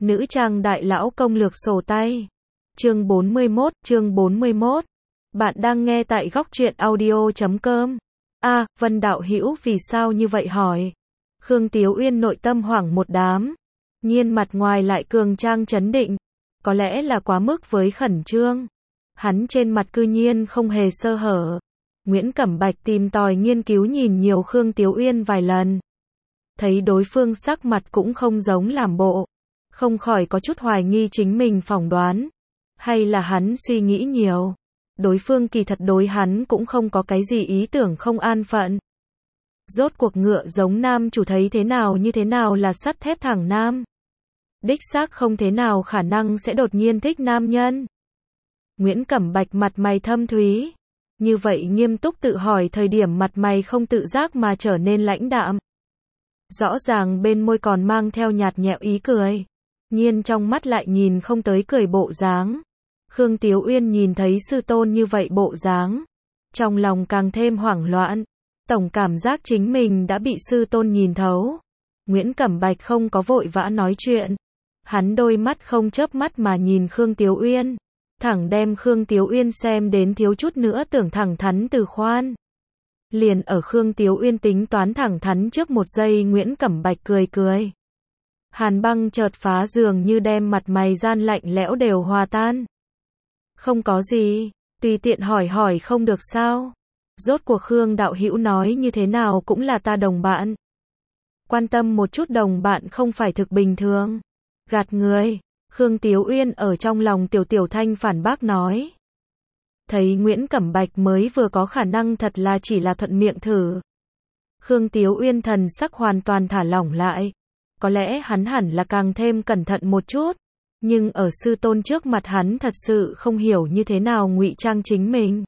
Nữ trang đại lão công lược sổ tay. Chương 41. Bạn đang nghe tại góc truyện audio.com. Vân đạo hữu vì sao như vậy hỏi. Khương Tiếu Uyên nội tâm hoảng một đám. Nhiên mặt ngoài lại cường trang trấn định. Có lẽ là quá mức với khẩn trương. Hắn trên mặt cư nhiên không hề sơ hở. Nguyễn Cẩm Bạch tìm tòi nghiên cứu nhìn nhiều Khương Tiếu Uyên vài lần. Thấy đối phương sắc mặt cũng không giống làm bộ. Không khỏi có chút hoài nghi chính mình phỏng đoán. Hay là hắn suy nghĩ nhiều. Đối phương kỳ thật đối hắn cũng không có cái gì ý tưởng không an phận. Rốt cuộc ngựa giống nam chủ thấy thế nào như thế nào là sắt thép thẳng nam. Đích xác không thế nào khả năng sẽ đột nhiên thích nam nhân. Nguyễn Cẩm Bạch mặt mày thâm thúy. Như vậy nghiêm túc tự hỏi thời điểm mặt mày không tự giác mà trở nên lãnh đạm. Rõ ràng bên môi còn mang theo nhạt nhẽo ý cười. Nhiên trong mắt lại nhìn không tới cười bộ dáng. Khương Tiếu Uyên nhìn thấy sư tôn như vậy bộ dáng. Trong lòng càng thêm hoảng loạn. Tổng cảm giác chính mình đã bị sư tôn nhìn thấu. Nguyễn Cẩm Bạch không có vội vã nói chuyện. Hắn đôi mắt không chớp mắt mà nhìn Khương Tiếu Uyên. Thẳng đem Khương Tiếu Uyên xem đến thiếu chút nữa tưởng thẳng thắn từ khoan. Liền ở Khương Tiếu Uyên tính toán thẳng thắn trước một giây Nguyễn Cẩm Bạch cười. Hàn băng chợt phá dường như đem mặt mày gian lạnh lẽo đều hòa tan. Không có gì, tùy tiện hỏi không được sao. Rốt cuộc Khương đạo hữu nói như thế nào cũng là ta đồng bạn. Quan tâm một chút đồng bạn không phải thực bình thường. Gạt người, Khương Tiếu Uyên ở trong lòng tiểu thanh phản bác nói. Thấy Nguyễn Cẩm Bạch mới vừa có khả năng thật là chỉ là thuận miệng thử. Khương Tiếu Uyên thần sắc hoàn toàn thả lỏng lại. Có lẽ hắn hẳn là càng thêm cẩn thận một chút. Nhưng ở sư tôn trước mặt hắn thật sự không hiểu như thế nào ngụy trang chính mình.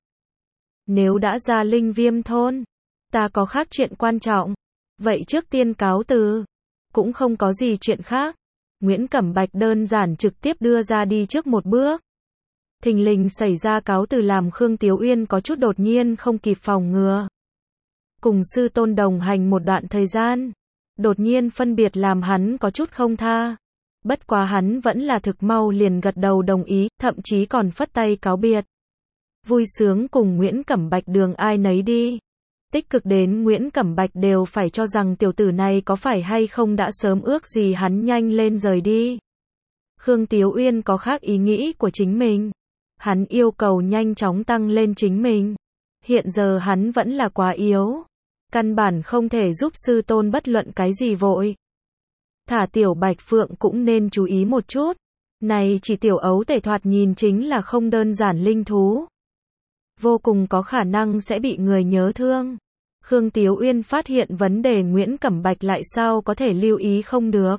Nếu đã ra Linh Viêm thôn, ta có khác chuyện quan trọng. Vậy trước tiên cáo từ. Cũng không có gì chuyện khác. Nguyễn Cẩm Bạch đơn giản trực tiếp đưa ra đi trước một bước. Thình lình xảy ra cáo từ làm Khương Tiếu Uyên có chút đột nhiên không kịp phòng ngừa. Cùng sư tôn đồng hành một đoạn thời gian. Đột nhiên phân biệt làm hắn có chút không tha. Bất quá hắn vẫn là thực mau liền gật đầu đồng ý, thậm chí còn phất tay cáo biệt. Vui sướng cùng Nguyễn Cẩm Bạch đường ai nấy đi. Tích cực đến Nguyễn Cẩm Bạch đều phải cho rằng tiểu tử này có phải hay không đã sớm ước gì hắn nhanh lên rời đi. Khương Tiếu Uyên có khác ý nghĩ của chính mình. Hắn yêu cầu nhanh chóng tăng lên chính mình. Hiện giờ hắn vẫn là quá yếu. Căn bản không thể giúp sư tôn bất luận cái gì vội. Thả tiểu Bạch Phượng cũng nên chú ý một chút. Này chỉ tiểu ấu tể thoạt nhìn chính là không đơn giản linh thú. Vô cùng có khả năng sẽ bị người nhớ thương. Khương Tiếu Uyên phát hiện vấn đề Nguyễn Cẩm Bạch lại sao có thể lưu ý không được.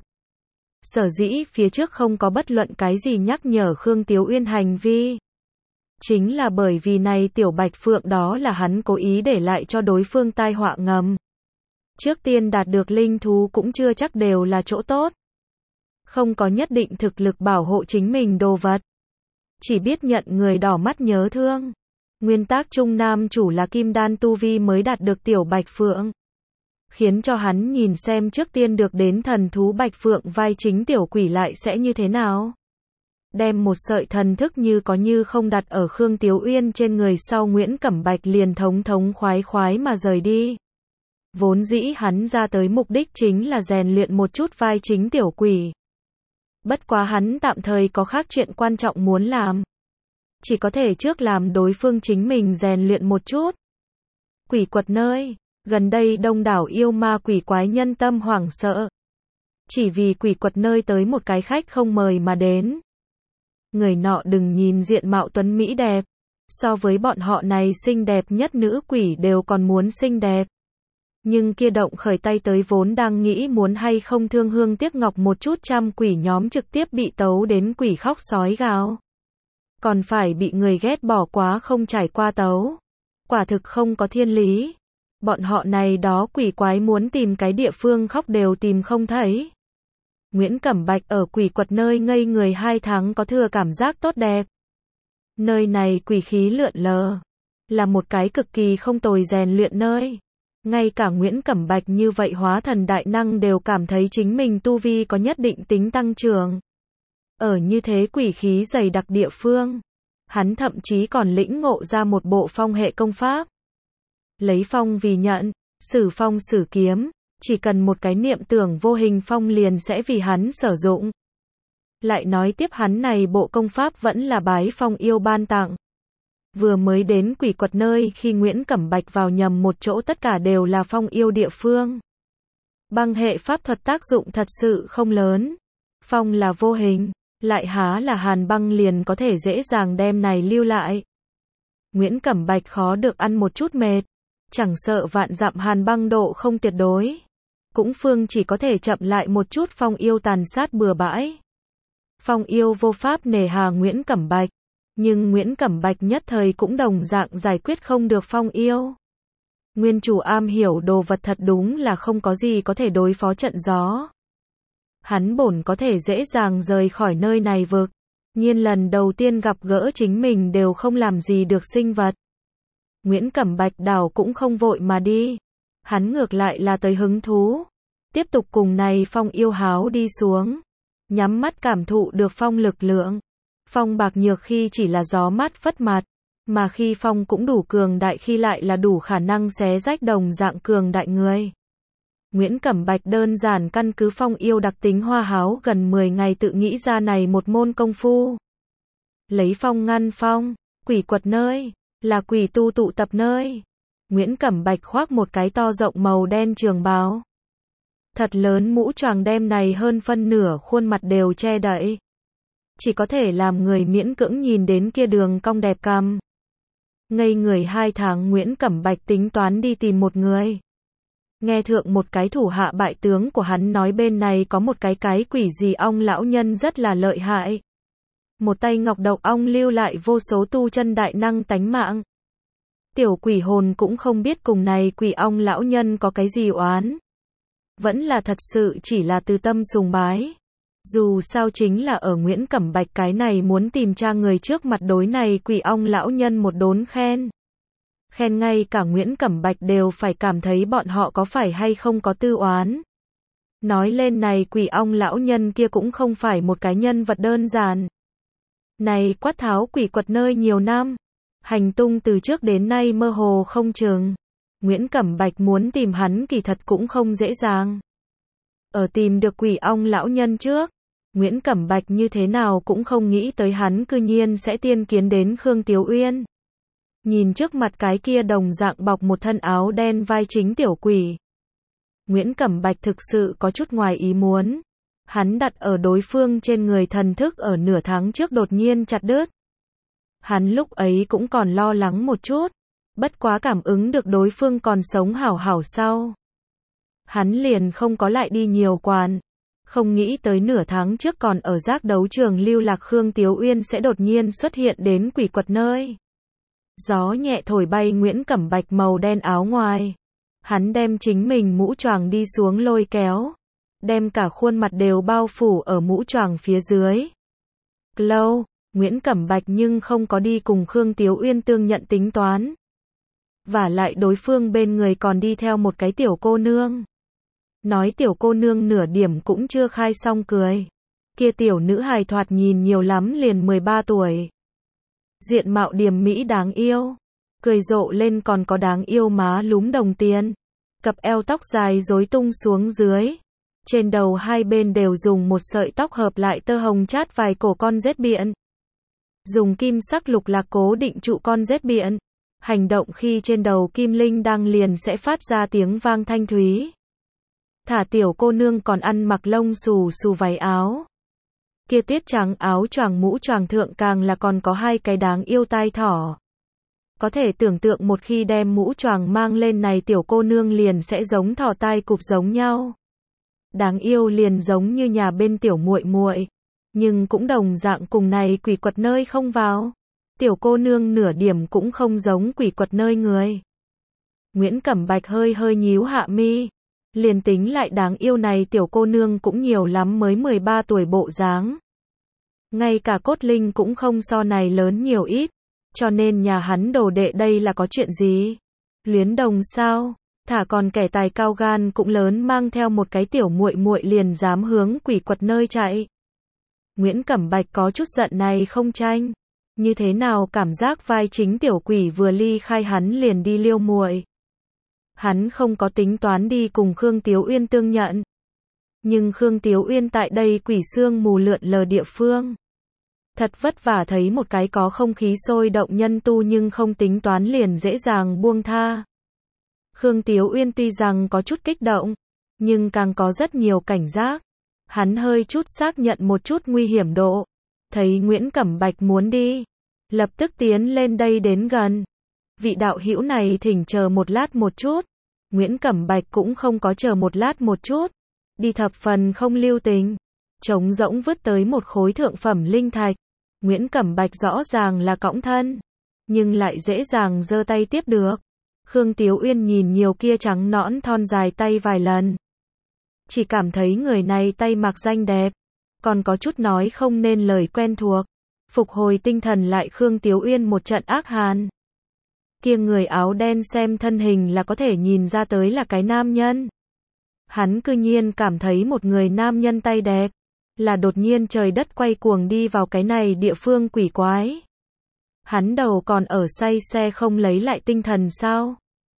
Sở dĩ phía trước không có bất luận cái gì nhắc nhở Khương Tiếu Uyên hành vi. Chính là bởi vì này tiểu Bạch Phượng đó là hắn cố ý để lại cho đối phương tai họa ngầm. Trước tiên đạt được linh thú cũng chưa chắc đều là chỗ tốt. Không có nhất định thực lực bảo hộ chính mình đồ vật. Chỉ biết nhận người đỏ mắt nhớ thương. Nguyên tắc trung nam chủ là kim đan tu vi mới đạt được tiểu Bạch Phượng. Khiến cho hắn nhìn xem trước tiên được đến thần thú Bạch Phượng vai chính tiểu quỷ lại sẽ như thế nào. Đem một sợi thần thức như có như không đặt ở Khương Tiếu Uyên trên người sau Nguyễn Cẩm Bạch liền thống khoái mà rời đi. Vốn dĩ hắn ra tới mục đích chính là rèn luyện một chút vai chính tiểu quỷ. Bất quá hắn tạm thời có khác chuyện quan trọng muốn làm. Chỉ có thể trước làm đối phương chính mình rèn luyện một chút. Quỷ quật nơi, gần đây đông đảo yêu ma quỷ quái nhân tâm hoảng sợ. Chỉ vì quỷ quật nơi tới một cái khách không mời mà đến. Người nọ đừng nhìn diện mạo tuấn mỹ đẹp. So với bọn họ này xinh đẹp nhất nữ quỷ đều còn muốn xinh đẹp. Nhưng kia động khởi tay tới vốn đang nghĩ muốn hay không thương hương tiếc ngọc một chút trăm quỷ nhóm trực tiếp bị tấu đến quỷ khóc sói gào. Còn phải bị người ghét bỏ quá không trải qua tấu. Quả thực không có thiên lý. Bọn họ này đó quỷ quái muốn tìm cái địa phương khóc đều tìm không thấy. Nguyễn Cẩm Bạch ở quỷ quật nơi ngây người 2 tháng có thừa cảm giác tốt đẹp. Nơi này quỷ khí lượn lờ. Là một cái cực kỳ không tồi rèn luyện nơi. Ngay cả Nguyễn Cẩm Bạch như vậy hóa thần đại năng đều cảm thấy chính mình tu vi có nhất định tính tăng trưởng. Ở như thế quỷ khí dày đặc địa phương, hắn thậm chí còn lĩnh ngộ ra một bộ phong hệ công pháp. Lấy phong vì nhận, sử phong sử kiếm, chỉ cần một cái niệm tưởng vô hình phong liền sẽ vì hắn sử dụng. Lại nói tiếp hắn này bộ công pháp vẫn là bái phong yêu ban tặng. Vừa mới đến quỷ quật nơi khi Nguyễn Cẩm Bạch vào nhầm một chỗ tất cả đều là phong yêu địa phương. Băng hệ pháp thuật tác dụng thật sự không lớn. Phong là vô hình, lại há là hàn băng liền có thể dễ dàng đem này lưu lại. Nguyễn Cẩm Bạch khó được ăn một chút mệt, chẳng sợ vạn dặm hàn băng độ không tuyệt đối. Cũng phương chỉ có thể chậm lại một chút phong yêu tàn sát bừa bãi. Phong yêu vô pháp nề hà Nguyễn Cẩm Bạch, nhưng Nguyễn Cẩm Bạch nhất thời cũng đồng dạng giải quyết không được phong yêu. Nguyên chủ am hiểu đồ vật thật đúng là không có gì có thể đối phó trận gió. Hắn bổn có thể dễ dàng rời khỏi nơi này vực, nhiên lần đầu tiên gặp gỡ chính mình đều không làm gì được sinh vật. Nguyễn Cẩm Bạch đảo cũng không vội mà đi, hắn ngược lại là tới hứng thú, tiếp tục cùng này phong yêu háo đi xuống, nhắm mắt cảm thụ được phong lực lượng. Phong bạc nhược khi chỉ là gió mát phất mặt, mà khi phong cũng đủ cường đại khi lại là đủ khả năng xé rách đồng dạng cường đại người. Nguyễn Cẩm Bạch đơn giản căn cứ phong yêu đặc tính hoa háo gần 10 ngày tự nghĩ ra này một môn công phu. Lấy phong ngăn phong, quỷ quật nơi, là quỷ tu tụ tập nơi. Nguyễn Cẩm Bạch khoác một cái to rộng màu đen trường bào. Thật lớn mũ choàng đem này hơn phân nửa khuôn mặt đều che đậy. Chỉ có thể làm người miễn cưỡng nhìn đến kia đường cong đẹp cằm. Ngây người 2 tháng Nguyễn Cẩm Bạch tính toán đi tìm một người. Nghe thượng một cái thủ hạ bại tướng của hắn nói bên này có một cái quỷ gì ong lão nhân rất là lợi hại. Một tay ngọc độc ong lưu lại vô số tu chân đại năng tánh mạng. Tiểu quỷ hồn cũng không biết cùng này quỷ ong lão nhân có cái gì oán. Vẫn là thật sự chỉ là từ tâm sùng bái. Dù sao chính là ở Nguyễn Cẩm Bạch cái này muốn tìm tra người trước mặt đối này quỷ ong lão nhân một đốn khen. Khen ngay cả Nguyễn Cẩm Bạch đều phải cảm thấy bọn họ có phải hay không có tư oán. Nói lên này quỷ ong lão nhân kia cũng không phải một cái nhân vật đơn giản. Này quát tháo quỷ quật nơi nhiều năm, hành tung từ trước đến nay mơ hồ không chừng. Nguyễn Cẩm Bạch muốn tìm hắn kỳ thật cũng không dễ dàng. Ở tìm được quỷ ong lão nhân trước, Nguyễn Cẩm Bạch như thế nào cũng không nghĩ tới hắn cư nhiên sẽ tiên kiến đến Khương Tiếu Uyên. Nhìn trước mặt cái kia đồng dạng bọc một thân áo đen vai chính tiểu quỷ. Nguyễn Cẩm Bạch thực sự có chút ngoài ý muốn. Hắn đặt ở đối phương trên người thần thức ở nửa tháng trước đột nhiên chặt đứt. Hắn lúc ấy cũng còn lo lắng một chút, bất quá cảm ứng được đối phương còn sống hảo hảo sau. Hắn liền không có lại đi nhiều quản. Không nghĩ tới nửa tháng trước còn ở giác đấu trường lưu lạc Khương Tiếu Uyên sẽ đột nhiên xuất hiện đến quỷ quật nơi. Gió nhẹ thổi bay Nguyễn Cẩm Bạch màu đen áo ngoài. Hắn đem chính mình mũ choàng đi xuống lôi kéo. Đem cả khuôn mặt đều bao phủ ở mũ choàng phía dưới. Lâu, Nguyễn Cẩm Bạch nhưng không có đi cùng Khương Tiếu Uyên tương nhận tính toán. Và lại đối phương bên người còn đi theo một cái tiểu cô nương. Nói tiểu cô nương nửa điểm cũng chưa khai xong cười. Kia tiểu nữ hài thoạt nhìn nhiều lắm liền 13 tuổi. Diện mạo điềm mỹ đáng yêu. Cười rộ lên còn có đáng yêu má lúm đồng tiền. Cặp eo tóc dài rối tung xuống dưới. Trên đầu hai bên đều dùng một sợi tóc hợp lại tơ hồng chát vài cổ con rết biện. Dùng kim sắc lục lạc cố định trụ con rết biện. Hành động khi trên đầu kim linh đang liền sẽ phát ra tiếng vang thanh thúy. Thả tiểu cô nương còn ăn mặc lông xù xù váy áo. Kia tuyết trắng áo choàng mũ choàng thượng càng là còn có hai cái đáng yêu tai thỏ. Có thể tưởng tượng một khi đem mũ choàng mang lên này tiểu cô nương liền sẽ giống thỏ tai cụp giống nhau. Đáng yêu liền giống như nhà bên tiểu muội muội, nhưng cũng đồng dạng cùng này quỷ quật nơi không vào. Tiểu cô nương nửa điểm cũng không giống quỷ quật nơi người. Nguyễn Cẩm Bạch hơi hơi nhíu hạ mi. Liền tính lại đáng yêu này tiểu cô nương cũng nhiều lắm mới 13 tuổi bộ dáng. Ngay cả cốt linh cũng không so này lớn nhiều ít. Cho nên nhà hắn đồ đệ đây là có chuyện gì? Luyến đồng sao? Thả còn kẻ tài cao gan cũng lớn mang theo một cái tiểu muội muội liền dám hướng quỷ quật nơi chạy. Nguyễn Cẩm Bạch có chút giận này không tranh. Như thế nào cảm giác vai chính tiểu quỷ vừa ly khai hắn liền đi liêu muội. Hắn không có tính toán đi cùng Khương Tiếu Uyên tương nhận. Nhưng Khương Tiếu Uyên tại đây quỷ sương mù lượn lờ địa phương. Thật vất vả thấy một cái có không khí sôi động nhân tu nhưng không tính toán liền dễ dàng buông tha. Khương Tiếu Uyên tuy rằng có chút kích động, nhưng càng có rất nhiều cảnh giác. Hắn hơi chút xác nhận một chút nguy hiểm độ. Thấy Nguyễn Cẩm Bạch muốn đi, lập tức tiến lên đây đến gần. Vị đạo hữu này thỉnh chờ một lát một chút. Nguyễn Cẩm Bạch cũng không có chờ một lát một chút. Đi thập phần không lưu tình. Trống rỗng vứt tới một khối thượng phẩm linh thạch. Nguyễn Cẩm Bạch rõ ràng là cõng thân, nhưng lại dễ dàng giơ tay tiếp được. Khương Tiếu Uyên nhìn nhiều kia trắng nõn thon dài tay vài lần. Chỉ cảm thấy người này tay mặc danh đẹp, còn có chút nói không nên lời quen thuộc. Phục hồi tinh thần lại Khương Tiếu Uyên một trận ác hàn. Kia người áo đen xem thân hình là có thể nhìn ra tới là cái nam nhân. Hắn cư nhiên cảm thấy một người nam nhân tay đẹp, là đột nhiên trời đất quay cuồng đi vào cái này địa phương quỷ quái. Hắn đầu còn ở say xe không lấy lại tinh thần sao?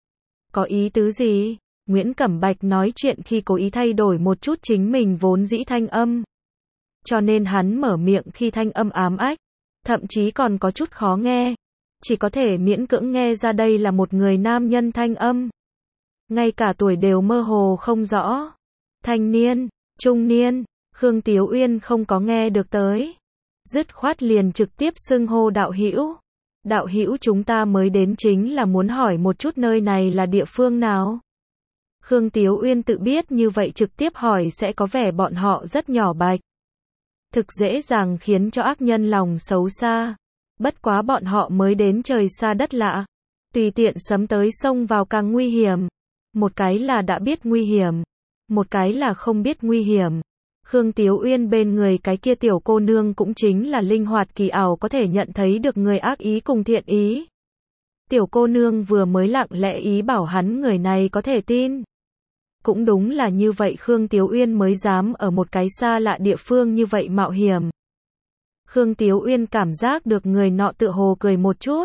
Có ý tứ gì? Nguyễn Cẩm Bạch nói chuyện khi cố ý thay đổi một chút chính mình vốn dĩ thanh âm. Cho nên hắn mở miệng khi thanh âm ám ách, thậm chí còn có chút khó nghe. Chỉ có thể miễn cưỡng nghe ra đây là một người nam nhân thanh âm. Ngay cả tuổi đều mơ hồ không rõ. Thanh niên, trung niên, Khương Tiếu Uyên không có nghe được tới. Dứt khoát liền trực tiếp xưng hô đạo hữu. Đạo hữu chúng ta mới đến chính là muốn hỏi một chút nơi này là địa phương nào. Khương Tiếu Uyên tự biết như vậy trực tiếp hỏi sẽ có vẻ bọn họ rất nhỏ bạch. Thực dễ dàng khiến cho ác nhân lòng xấu xa. Bất quá bọn họ mới đến trời xa đất lạ. Tùy tiện sấm tới xông vào càng nguy hiểm. Một cái là đã biết nguy hiểm, một cái là không biết nguy hiểm. Khương Tiếu Uyên bên người cái kia tiểu cô nương cũng chính là linh hoạt kỳ ảo có thể nhận thấy được người ác ý cùng thiện ý. Tiểu cô nương vừa mới lặng lẽ ý bảo hắn người này có thể tin. Cũng đúng là như vậy Khương Tiếu Uyên mới dám ở một cái xa lạ địa phương như vậy mạo hiểm. Khương Tiếu Uyên cảm giác được người nọ tựa hồ cười một chút.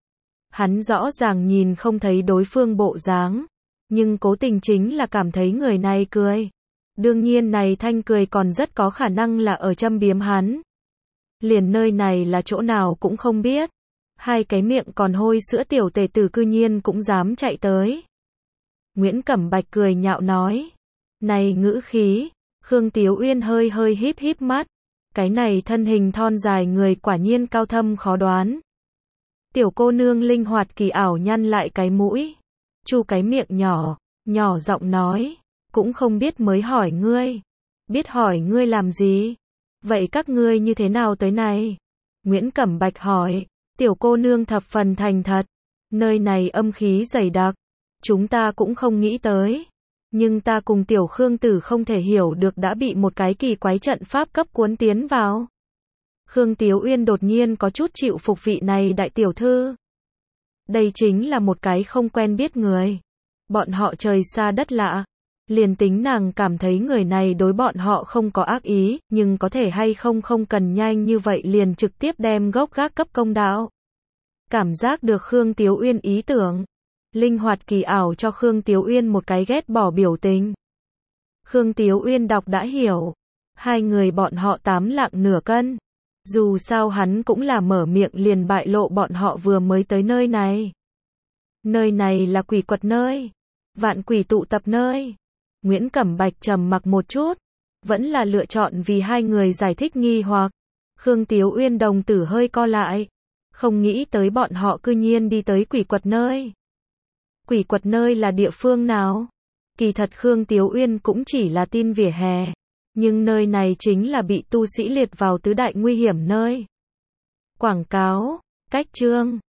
Hắn rõ ràng nhìn không thấy đối phương bộ dáng, nhưng cố tình chính là cảm thấy người này cười. Đương nhiên này thanh cười còn rất có khả năng là ở châm biếm hắn. Liền nơi này là chỗ nào cũng không biết. Hai cái miệng còn hôi sữa tiểu tề tử cư nhiên cũng dám chạy tới. Nguyễn Cẩm Bạch cười nhạo nói. Này ngữ khí. Khương Tiếu Uyên hơi hơi híp híp mắt. Cái này thân hình thon dài người quả nhiên cao thâm khó đoán. Tiểu cô nương linh hoạt kỳ ảo nhăn lại cái mũi. Chu cái miệng nhỏ, nhỏ giọng nói. Cũng không biết mới hỏi ngươi. Biết hỏi ngươi làm gì? Vậy các ngươi như thế nào tới này? Nguyễn Cẩm Bạch hỏi. Tiểu cô nương thập phần thành thật. Nơi này âm khí dày đặc. Chúng ta cũng không nghĩ tới. Nhưng ta cùng tiểu Khương Tử không thể hiểu được đã bị một cái kỳ quái trận pháp cấp cuốn tiến vào. Khương Tiếu Uyên đột nhiên có chút chịu phục vị này đại tiểu thư. Đây chính là một cái không quen biết người. Bọn họ trời xa đất lạ. Liền tính nàng cảm thấy người này đối bọn họ không có ác ý, nhưng có thể hay không cần nhanh như vậy liền trực tiếp đem gốc gác cấp công đạo. Cảm giác được Khương Tiếu Uyên ý tưởng. Linh hoạt kỳ ảo cho Khương Tiếu Uyên một cái ghét bỏ biểu tình. Khương Tiếu Uyên đọc đã hiểu. Hai người bọn họ 8 lạng nửa cân. Dù sao hắn cũng là mở miệng liền bại lộ bọn họ vừa mới tới nơi này. Nơi này là quỷ quật nơi. Vạn quỷ tụ tập nơi. Nguyễn Cẩm Bạch trầm mặc một chút. Vẫn là lựa chọn vì hai người giải thích nghi hoặc. Khương Tiếu Uyên đồng tử hơi co lại. Không nghĩ tới bọn họ cư nhiên đi tới quỷ quật nơi. Quỷ quật nơi là địa phương nào? Kỳ thật Khương Tiếu Uyên cũng chỉ là tin vỉa hè. Nhưng nơi này chính là bị tu sĩ liệt vào tứ đại nguy hiểm nơi. Quảng cáo, cách chương.